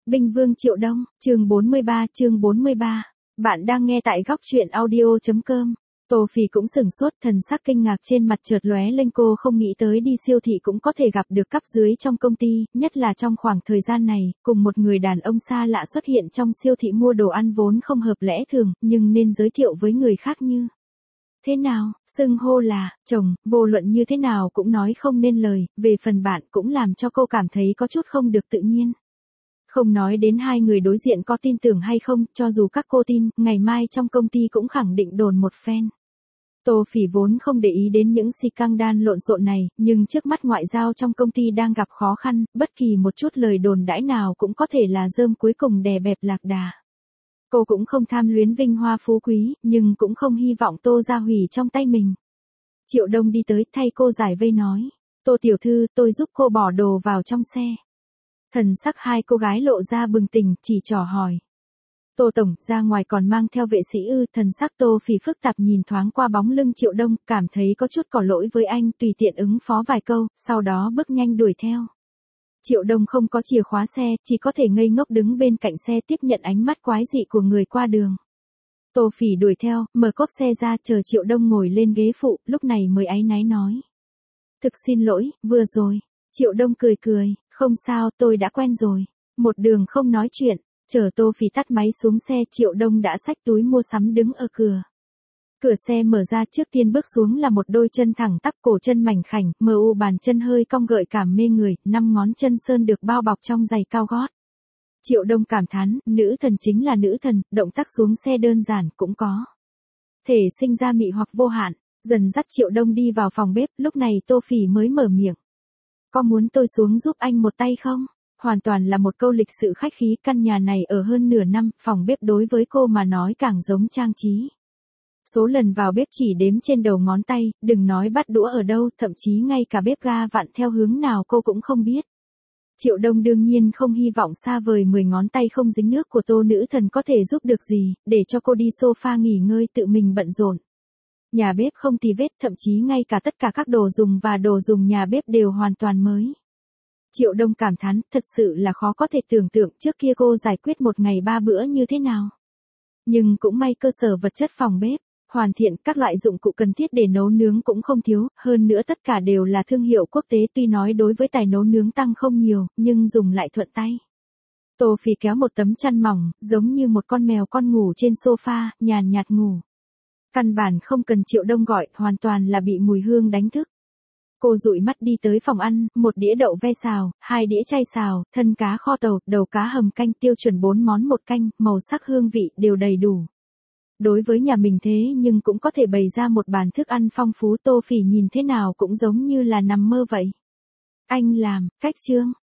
Binh Vương Triệu Đông, chương 43. Bạn đang nghe tại góc truyện audio.com. Tô Phỉ cũng sửng sốt, thần sắc kinh ngạc trên mặt chợt lóe lên, cô không nghĩ tới đi siêu thị cũng có thể gặp được cấp dưới trong công ty, nhất là trong khoảng thời gian này, cùng một người đàn ông xa lạ xuất hiện trong siêu thị mua đồ ăn vốn không hợp lẽ thường, nhưng nên giới thiệu với người khác như thế nào, xưng hô là chồng, vô luận như thế nào cũng nói không nên lời, về phần bạn cũng làm cho cô cảm thấy có chút không được tự nhiên. Không nói đến hai người đối diện có tin tưởng hay không, cho dù các cô tin, ngày mai trong công ty cũng khẳng định đồn một phen. Tô Phỉ vốn không để ý đến những scandal lộn xộn này, nhưng trước mắt ngoại giao trong công ty đang gặp khó khăn, bất kỳ một chút lời đồn đãi nào cũng có thể là rơm cuối cùng đè bẹp lạc đà. Cô cũng không tham luyến vinh hoa phú quý, nhưng cũng không hy vọng Tô gia hủy trong tay mình. Triệu Đông đi tới thay cô giải vây nói. Tô tiểu thư, tôi giúp cô bỏ đồ vào trong xe. Thần sắc hai cô gái lộ ra bừng tỉnh, chỉ trò hỏi. Tô tổng, ra ngoài còn mang theo vệ sĩ ư? Thần sắc Tô Phỉ phức tạp nhìn thoáng qua bóng lưng Triệu Đông, cảm thấy có chút có lỗi với anh, tùy tiện ứng phó vài câu, sau đó bước nhanh đuổi theo. Triệu Đông không có chìa khóa xe, chỉ có thể ngây ngốc đứng bên cạnh xe tiếp nhận ánh mắt quái dị của người qua đường. Tô Phỉ đuổi theo, mở cốp xe ra chờ Triệu Đông ngồi lên ghế phụ, lúc này mới áy náy nói. Thực xin lỗi, vừa rồi. Triệu Đông cười, không sao, tôi đã quen rồi. Một đường không nói chuyện, chờ Tô Phỉ tắt máy xuống xe, Triệu Đông đã xách túi mua sắm đứng ở cửa. Cửa xe mở ra, trước tiên bước xuống là một đôi chân thẳng tắp, cổ chân mảnh khảnh, mờ u bàn chân hơi cong gợi cảm mê người, 5 ngón chân sơn được bao bọc trong giày cao gót. Triệu Đông cảm thán, nữ thần chính là nữ thần, động tác xuống xe đơn giản cũng có thể sinh ra mị hoặc vô hạn. Dần dắt Triệu Đông đi vào phòng bếp, lúc này Tô Phỉ mới mở miệng. Có muốn tôi xuống giúp anh một tay không? Hoàn toàn là một câu lịch sự khách khí, căn nhà này ở hơn nửa năm, phòng bếp đối với cô mà nói càng giống trang trí. Số lần vào bếp chỉ đếm trên đầu ngón tay, đừng nói bắt đũa ở đâu, thậm chí ngay cả bếp ga vặn theo hướng nào cô cũng không biết. Triệu Đông đương nhiên không hy vọng xa vời 10 ngón tay không dính nước của Tô nữ thần có thể giúp được gì, để cho cô đi sofa nghỉ ngơi tự mình bận rộn. Nhà bếp không tì vết, thậm chí ngay cả tất cả các đồ dùng và đồ dùng nhà bếp đều hoàn toàn mới. Triệu Đông cảm thán, thật sự là khó có thể tưởng tượng trước kia cô giải quyết một ngày 3 bữa như thế nào. Nhưng cũng may cơ sở vật chất phòng bếp hoàn thiện, các loại dụng cụ cần thiết để nấu nướng cũng không thiếu, hơn nữa tất cả đều là thương hiệu quốc tế, tuy nói đối với tài nấu nướng tăng không nhiều, nhưng dùng lại thuận tay. Tô Phỉ kéo một tấm chăn mỏng, giống như một con mèo con ngủ trên sofa, nhàn nhạt ngủ. Căn bản không cần Triệu Đông gọi, hoàn toàn là bị mùi hương đánh thức. Cô dụi mắt đi tới phòng ăn, một đĩa đậu ve xào, 2 đĩa chay xào, thân cá kho tàu, đầu cá hầm canh, tiêu chuẩn 4 món một canh, màu sắc hương vị đều đầy đủ. Đối với nhà mình thế nhưng cũng có thể bày ra một bàn thức ăn phong phú, Tô Phỉ nhìn thế nào cũng giống như là nằm mơ vậy. Anh làm, cách chương.